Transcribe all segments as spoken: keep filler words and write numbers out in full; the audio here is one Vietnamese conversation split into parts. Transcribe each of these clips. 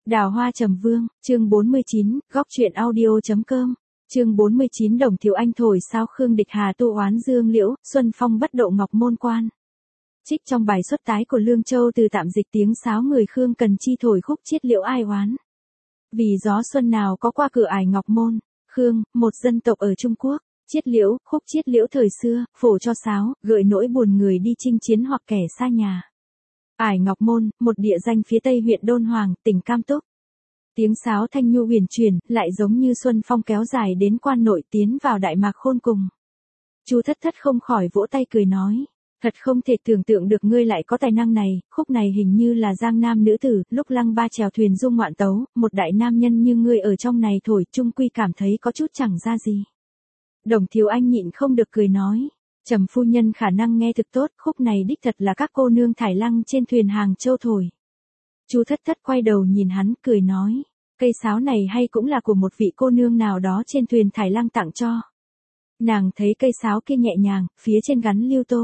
Đào hoa trầm vương, chương bốn mươi chín, góc truyện audio.com, chương bốn mươi chín Đồng Thiếu Anh thổi sao Khương Địch Hà tu oán Dương Liễu, Xuân Phong bất độ ngọc môn quan. Trích trong bài xuất tái của Lương Châu từ tạm dịch tiếng sáo người Khương Cần Chi thổi khúc chiết liễu ai oán. Vì gió xuân nào có qua cửa ải ngọc môn, Khương, một dân tộc ở Trung Quốc, chiết liễu, khúc chiết liễu thời xưa, phổ cho sáo, gợi nỗi buồn người đi chinh chiến hoặc kẻ xa nhà. Ải Ngọc Môn, một địa danh phía tây huyện Đôn Hoàng, tỉnh Cam Túc. Tiếng sáo thanh nhu huyền truyền, lại giống như xuân phong kéo dài đến quan nội tiến vào đại mạc khôn cùng. Chu Thất Thất không khỏi vỗ tay cười nói, thật không thể tưởng tượng được ngươi lại có tài năng này, khúc này hình như là giang nam nữ tử, lúc Lăng Ba chèo thuyền dung ngoạn tấu, một đại nam nhân như ngươi ở trong này thổi, chung quy cảm thấy có chút chẳng ra gì. Đồng Thiếu Anh nhịn không được cười nói, Trầm phu nhân khả năng nghe thực tốt, khúc này đích thật là các cô nương thải lăng trên thuyền Hàng Châu thổi. Chu Thất Thất quay đầu nhìn hắn, cười nói, cây sáo này hay cũng là của một vị cô nương nào đó trên thuyền thải lăng tặng cho. Nàng thấy cây sáo kia nhẹ nhàng, phía trên gắn lưu tô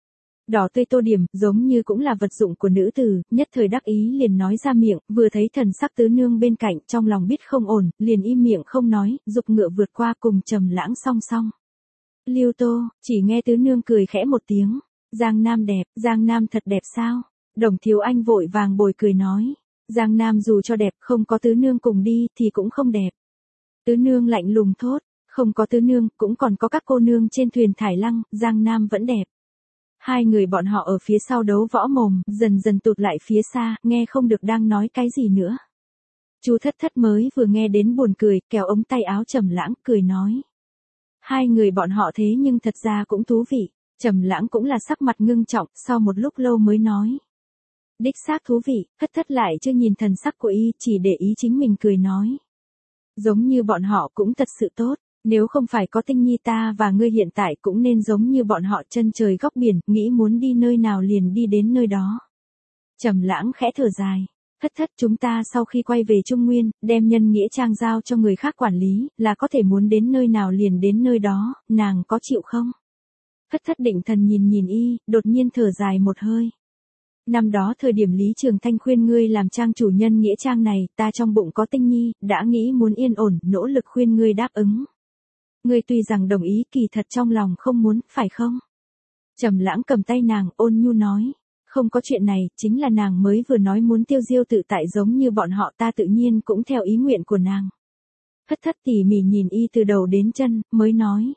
đỏ tươi tô điểm, giống như cũng là vật dụng của nữ tử, nhất thời đắc ý liền nói ra miệng, vừa thấy thần sắc tứ nương bên cạnh, trong lòng biết không ổn, liền im miệng không nói, dục ngựa vượt qua cùng Trầm Lãng song song. Lưu tô, chỉ nghe tứ nương cười khẽ một tiếng, Giang Nam đẹp, Giang Nam thật đẹp sao? Đồng Thiếu Anh vội vàng bồi cười nói, Giang Nam dù cho đẹp, không có tứ nương cùng đi thì cũng không đẹp. Tứ nương lạnh lùng thốt, không có tứ nương, cũng còn có các cô nương trên thuyền thải lăng, Giang Nam vẫn đẹp. Hai người bọn họ ở phía sau đấu võ mồm, dần dần tụt lại phía xa, nghe không được đang nói cái gì nữa. Chu Thất Thất mới vừa nghe đến buồn cười, kéo ống tay áo Trầm Lãng, cười nói. Hai người bọn họ thế nhưng thật ra cũng thú vị. Trầm Lãng cũng là sắc mặt ngưng trọng, sau một lúc lâu mới nói. Đích xác thú vị, Thất Thất lại chưa nhìn thần sắc của y, chỉ để ý chính mình cười nói. Giống như bọn họ cũng thật sự tốt. Nếu không phải có Tinh Nhi ta và ngươi hiện tại cũng nên giống như bọn họ chân trời góc biển, nghĩ muốn đi nơi nào liền đi đến nơi đó. Trầm Lãng khẽ thở dài. Thất Thất chúng ta sau khi quay về Trung Nguyên, đem nhân nghĩa trang giao cho người khác quản lý, là có thể muốn đến nơi nào liền đến nơi đó, nàng có chịu không? Thất Thất định thần nhìn nhìn y, đột nhiên thở dài một hơi. Năm đó thời điểm Lý Trường Thanh khuyên ngươi làm trang chủ nhân nghĩa trang này, ta trong bụng có Tinh Nhi, đã nghĩ muốn yên ổn, nỗ lực khuyên ngươi đáp ứng. Ngươi tuy rằng đồng ý, kỳ thật trong lòng không muốn, phải không? Trầm Lãng cầm tay nàng, ôn nhu nói, không có chuyện này, chính là nàng mới vừa nói muốn tiêu diêu tự tại giống như bọn họ, ta tự nhiên cũng theo ý nguyện của nàng. Thất Thất tỉ mỉ nhìn y từ đầu đến chân, mới nói,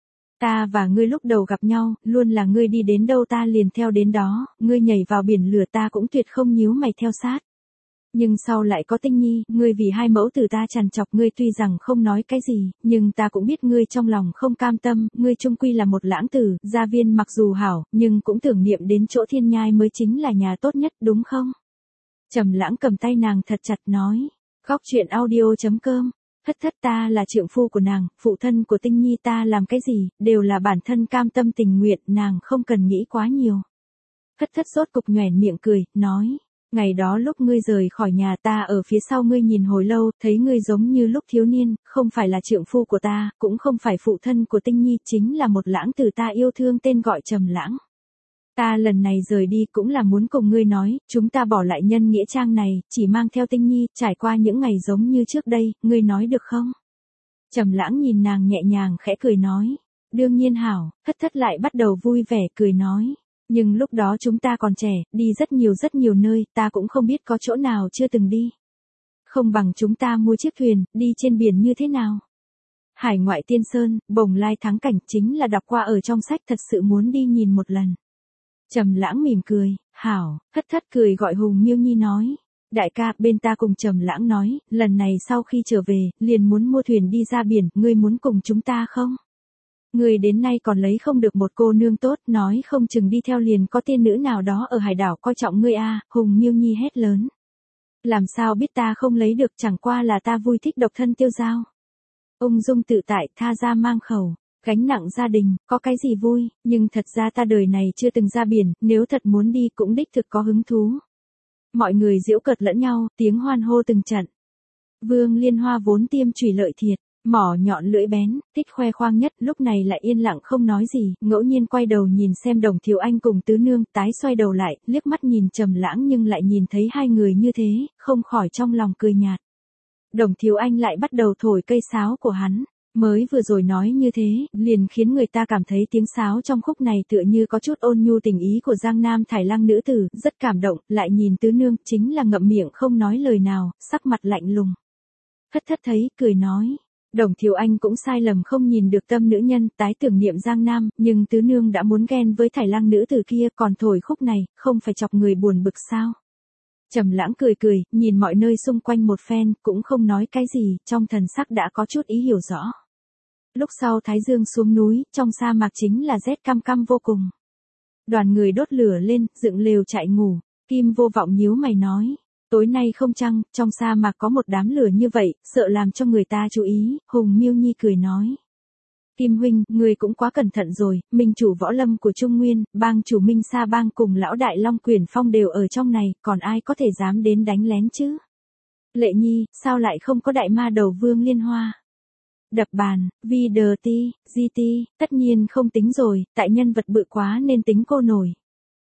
ta và ngươi lúc đầu gặp nhau, luôn là ngươi đi đến đâu ta liền theo đến đó, ngươi nhảy vào biển lửa ta cũng tuyệt không nhíu mày theo sát. Nhưng sau lại có Tinh Nhi, ngươi vì hai mẫu tử ta trằn trọc, ngươi tuy rằng không nói cái gì, nhưng ta cũng biết ngươi trong lòng không cam tâm, ngươi chung quy là một lãng tử, gia viên mặc dù hảo, nhưng cũng tưởng niệm đến chỗ thiên nhai mới chính là nhà tốt nhất, đúng không? Trầm Lãng cầm tay nàng thật chặt nói, góc truyện audio.com, Thất Thất ta là trượng phu của nàng, phụ thân của Tinh Nhi ta làm cái gì, đều là bản thân cam tâm tình nguyện, nàng không cần nghĩ quá nhiều. Thất Thất rốt cục nhoẻn miệng cười, nói. Ngày đó lúc ngươi rời khỏi nhà ta ở phía sau ngươi nhìn hồi lâu, thấy ngươi giống như lúc thiếu niên, không phải là trượng phu của ta, cũng không phải phụ thân của Tinh Nhi, chính là một lãng tử ta yêu thương tên gọi Trầm Lãng. Ta lần này rời đi cũng là muốn cùng ngươi nói, chúng ta bỏ lại nhân nghĩa trang này, chỉ mang theo Tinh Nhi, trải qua những ngày giống như trước đây, ngươi nói được không? Trầm Lãng nhìn nàng nhẹ nhàng khẽ cười nói, đương nhiên hảo. Thất Thất lại bắt đầu vui vẻ cười nói. Nhưng lúc đó chúng ta còn trẻ, đi rất nhiều rất nhiều nơi, ta cũng không biết có chỗ nào chưa từng đi. Không bằng chúng ta mua chiếc thuyền, đi trên biển như thế nào? Hải ngoại tiên sơn, bồng lai thắng cảnh chính là đọc qua ở trong sách, thật sự muốn đi nhìn một lần. Trầm Lãng mỉm cười, hảo. Thất Thất cười gọi Hùng Miêu Nhi nói. Đại ca, bên ta cùng Trầm Lãng nói, lần này sau khi trở về, liền muốn mua thuyền đi ra biển, ngươi muốn cùng chúng ta không? Người đến nay còn lấy không được một cô nương tốt, nói không chừng đi theo liền có tiên nữ nào đó ở hải đảo coi trọng ngươi a. À, Hùng Miêu Nhi hét lớn. Làm sao biết ta không lấy được, chẳng qua là ta vui thích độc thân tiêu dao. Ung dung tự tại, tha ra mang khẩu, gánh nặng gia đình, có cái gì vui, nhưng thật ra ta đời này chưa từng ra biển, nếu thật muốn đi cũng đích thực có hứng thú. Mọi người giễu cợt lẫn nhau, tiếng hoan hô từng trận. Vương Liên Hoa vốn tiêm chủy lợi thiệt. Mỏ nhọn lưỡi bén, thích khoe khoang nhất, lúc này lại yên lặng không nói gì, ngẫu nhiên quay đầu nhìn xem Đồng Thiếu Anh cùng Tứ Nương, tái xoay đầu lại, liếc mắt nhìn Trầm Lãng nhưng lại nhìn thấy hai người như thế, không khỏi trong lòng cười nhạt. Đồng Thiếu Anh lại bắt đầu thổi cây sáo của hắn. Mới vừa rồi nói như thế, liền khiến người ta cảm thấy tiếng sáo trong khúc này tựa như có chút ôn nhu tình ý của Giang Nam Thải Lăng nữ tử, rất cảm động, lại nhìn Tứ Nương, chính là ngậm miệng không nói lời nào, sắc mặt lạnh lùng. Thất thất thấy, cười nói. Đồng Thiếu Anh cũng sai lầm không nhìn được tâm nữ nhân, tái tưởng niệm Giang Nam, nhưng Tứ Nương đã muốn ghen với Thải Lăng nữ tử kia, còn thổi khúc này, không phải chọc người buồn bực sao? Trầm Lãng cười cười, nhìn mọi nơi xung quanh một phen, cũng không nói cái gì, trong thần sắc đã có chút ý hiểu rõ. Lúc sau Thái Dương xuống núi, trong sa mạc chính là rét căm căm vô cùng. Đoàn người đốt lửa lên, dựng lều trại ngủ, Kim Vô Vọng nhíu mày nói. Tối nay không trăng, trong sa mạc có một đám lửa như vậy, sợ làm cho người ta chú ý, Hùng Miêu Nhi cười nói. Kim huynh, người cũng quá cẩn thận rồi, minh chủ võ lâm của Trung Nguyên, bang chủ Minh Sa bang cùng lão đại Long Quyền Phong đều ở trong này, còn ai có thể dám đến đánh lén chứ? Lệ Nhi, sao lại không có đại ma đầu Vương Liên Hoa? Đập bàn, vi đờ ti, di ti, tất nhiên không tính rồi, tại nhân vật bự quá nên tính cô nổi.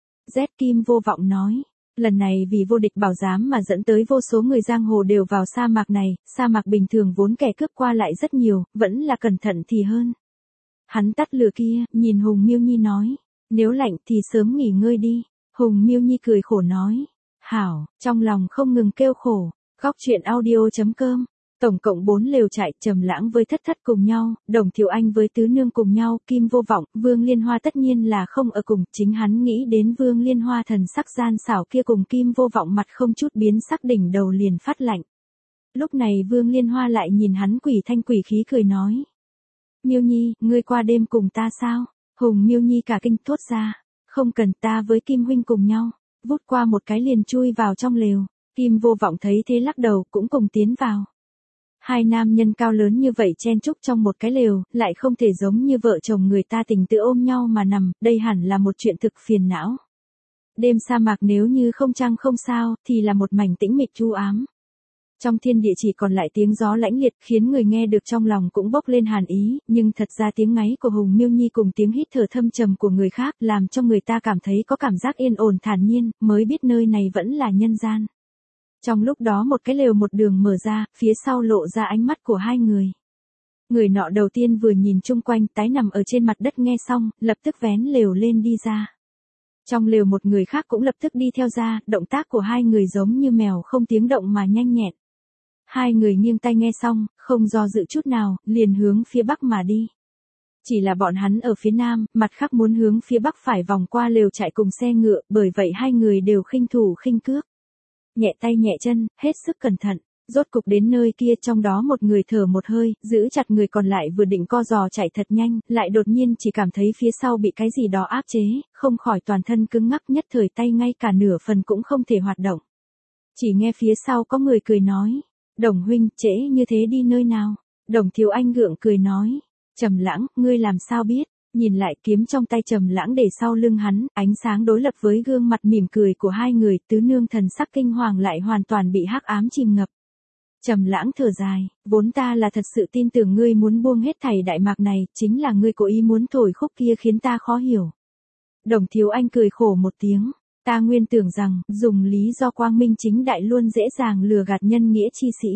Z Kim Vô Vọng nói. Lần này vì vô địch bảo giám mà dẫn tới vô số người giang hồ đều vào sa mạc này, sa mạc bình thường vốn kẻ cướp qua lại rất nhiều, vẫn là cẩn thận thì hơn. Hắn tắt lửa kia, nhìn Hùng Miêu Nhi nói, nếu lạnh thì sớm nghỉ ngơi đi. Hùng Miêu Nhi cười khổ nói, hảo, trong lòng không ngừng kêu khổ. Góc truyện audio chấm com. Tổng cộng bốn lều trại, Trầm Lãng với Thất Thất cùng nhau, Đồng Thiếu Anh với Tứ Nương cùng nhau, Kim Vô Vọng, Vương Liên Hoa tất nhiên là không ở cùng, chính hắn nghĩ đến Vương Liên Hoa thần sắc gian xảo kia cùng Kim Vô Vọng mặt không chút biến sắc đỉnh đầu liền phát lạnh. Lúc này Vương Liên Hoa lại nhìn hắn quỷ thanh quỷ khí cười nói. Miêu Nhi, ngươi qua đêm cùng ta sao? Hùng Miêu Nhi cả kinh thốt ra, không cần, ta với Kim huynh cùng nhau, vút qua một cái liền chui vào trong lều, Kim Vô Vọng thấy thế lắc đầu cũng cùng tiến vào. Hai nam nhân cao lớn như vậy chen chúc trong một cái lều, lại không thể giống như vợ chồng người ta tình tự ôm nhau mà nằm, đây hẳn là một chuyện thực phiền não. Đêm sa mạc nếu như không trăng không sao, thì là một mảnh tĩnh mịch u ám. Trong thiên địa chỉ còn lại tiếng gió lãnh liệt khiến người nghe được trong lòng cũng bốc lên hàn ý, nhưng thật ra tiếng ngáy của Hùng Miêu Nhi cùng tiếng hít thở thâm trầm của người khác làm cho người ta cảm thấy có cảm giác yên ổn thản nhiên, mới biết nơi này vẫn là nhân gian. Trong lúc đó một cái lều một đường mở ra, phía sau lộ ra ánh mắt của hai người. Người nọ đầu tiên vừa nhìn chung quanh tái nằm ở trên mặt đất nghe xong, lập tức vén lều lên đi ra. Trong lều một người khác cũng lập tức đi theo ra, động tác của hai người giống như mèo không tiếng động mà nhanh nhẹn. Hai người nghiêng tai nghe xong, không do dự chút nào, liền hướng phía bắc mà đi. Chỉ là bọn hắn ở phía nam, mặt khác muốn hướng phía bắc phải vòng qua lều trại cùng xe ngựa, bởi vậy hai người đều khinh thủ khinh cước. Nhẹ tay nhẹ chân, hết sức cẩn thận, rốt cục đến nơi kia trong đó một người thở một hơi, giữ chặt người còn lại vừa định co giò chạy thật nhanh, lại đột nhiên chỉ cảm thấy phía sau bị cái gì đó áp chế, không khỏi toàn thân cứng ngắc nhất thời tay ngay cả nửa phần cũng không thể hoạt động. Chỉ nghe phía sau có người cười nói, Đồng huynh, trễ như thế đi nơi nào? Đồng Thiếu Anh gượng cười nói, Trầm Lãng, ngươi làm sao biết? Nhìn lại kiếm trong tay Trầm Lãng để sau lưng hắn, ánh sáng đối lập với gương mặt mỉm cười của hai người, Tứ Nương thần sắc kinh hoàng lại hoàn toàn bị hắc ám chìm ngập. Trầm Lãng thở dài, vốn ta là thật sự tin tưởng ngươi muốn buông hết thảy đại mạc này, chính là ngươi cố ý muốn thổi khúc kia khiến ta khó hiểu. Đồng Thiếu Anh cười khổ một tiếng, ta nguyên tưởng rằng, dùng lý do quang minh chính đại luôn dễ dàng lừa gạt nhân nghĩa chi sĩ.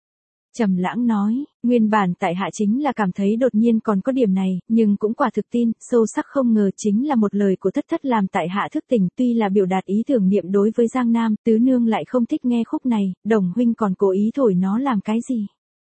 Trầm Lãng nói, nguyên bản tại hạ chính là cảm thấy đột nhiên còn có điểm này, nhưng cũng quả thực tin, sâu sắc không ngờ chính là một lời của Thất Thất làm tại hạ thức tỉnh, tuy là biểu đạt ý tưởng niệm đối với Giang Nam, Tứ Nương lại không thích nghe khúc này, Đồng huynh còn cố ý thổi nó làm cái gì?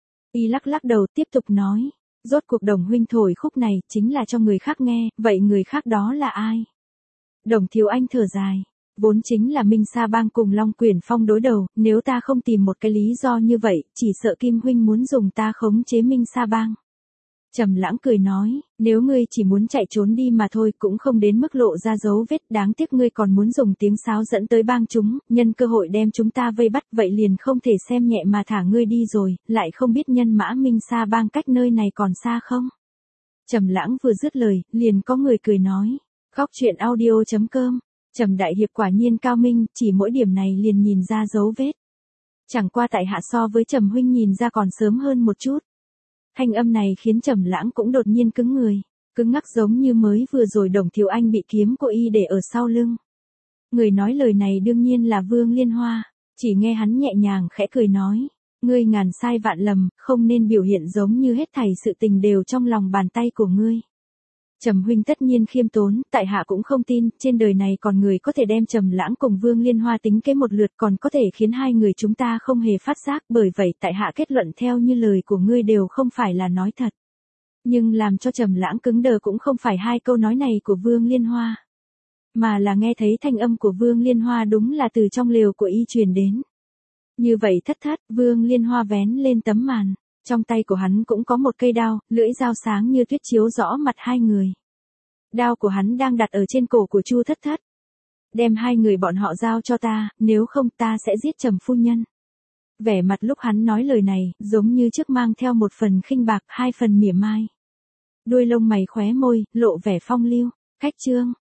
Y lắc lắc đầu tiếp tục nói, rốt cuộc Đồng huynh thổi khúc này chính là cho người khác nghe, vậy người khác đó là ai? Đồng Thiếu Anh thở dài. Vốn chính là Minh Sa bang cùng Long Quyền Phong đối đầu, nếu ta không tìm một cái lý do như vậy, chỉ sợ Kim huynh muốn dùng ta khống chế Minh Sa bang. Trầm Lãng cười nói, nếu ngươi chỉ muốn chạy trốn đi mà thôi cũng không đến mức lộ ra dấu vết, đáng tiếc ngươi còn muốn dùng tiếng sáo dẫn tới bang chúng, nhân cơ hội đem chúng ta vây bắt, vậy liền không thể xem nhẹ mà thả ngươi đi rồi, lại không biết nhân mã Minh Sa bang cách nơi này còn xa không? Trầm Lãng vừa dứt lời, liền có người cười nói, góc truyện audio chấm com. Trầm đại hiệp quả nhiên cao minh, chỉ mỗi điểm này liền nhìn ra dấu vết. Chẳng qua tại hạ so với Trầm huynh nhìn ra còn sớm hơn một chút. Thanh âm này khiến Trầm Lãng cũng đột nhiên cứng người, cứng ngắc giống như mới vừa rồi Đồng Thiếu Anh bị kiếm của y để ở sau lưng. Người nói lời này đương nhiên là Vương Liên Hoa, chỉ nghe hắn nhẹ nhàng khẽ cười nói, ngươi ngàn sai vạn lầm, không nên biểu hiện giống như hết thảy sự tình đều trong lòng bàn tay của ngươi. Trầm huynh tất nhiên khiêm tốn, tại hạ cũng không tin, trên đời này còn người có thể đem Trầm Lãng cùng Vương Liên Hoa tính kế một lượt, còn có thể khiến hai người chúng ta không hề phát giác, bởi vậy tại hạ kết luận theo như lời của ngươi đều không phải là nói thật. Nhưng làm cho Trầm Lãng cứng đờ cũng không phải hai câu nói này của Vương Liên Hoa, mà là nghe thấy thanh âm của Vương Liên Hoa đúng là từ trong lều của y truyền đến. Như vậy thất thất, Vương Liên Hoa vén lên tấm màn, trong tay của hắn cũng có một cây đao, lưỡi dao sáng như tuyết chiếu rõ mặt hai người. Đao của hắn đang đặt ở trên cổ của Chu Thất Thất. Đem hai người bọn họ giao cho ta, nếu không ta sẽ giết Trầm phu nhân. Vẻ mặt lúc hắn nói lời này, giống như trước mang theo một phần khinh bạc, hai phần mỉa mai. Đuôi lông mày khóe môi, lộ vẻ phong lưu. Khách chương,